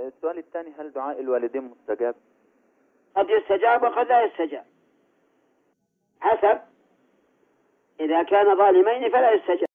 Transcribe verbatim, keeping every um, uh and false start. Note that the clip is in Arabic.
السؤال الثاني، هل دعاء الوالدين مستجاب؟ قد يستجاب وقد لا يستجاب، حسب. إذا كان ظالمين فلا يستجاب.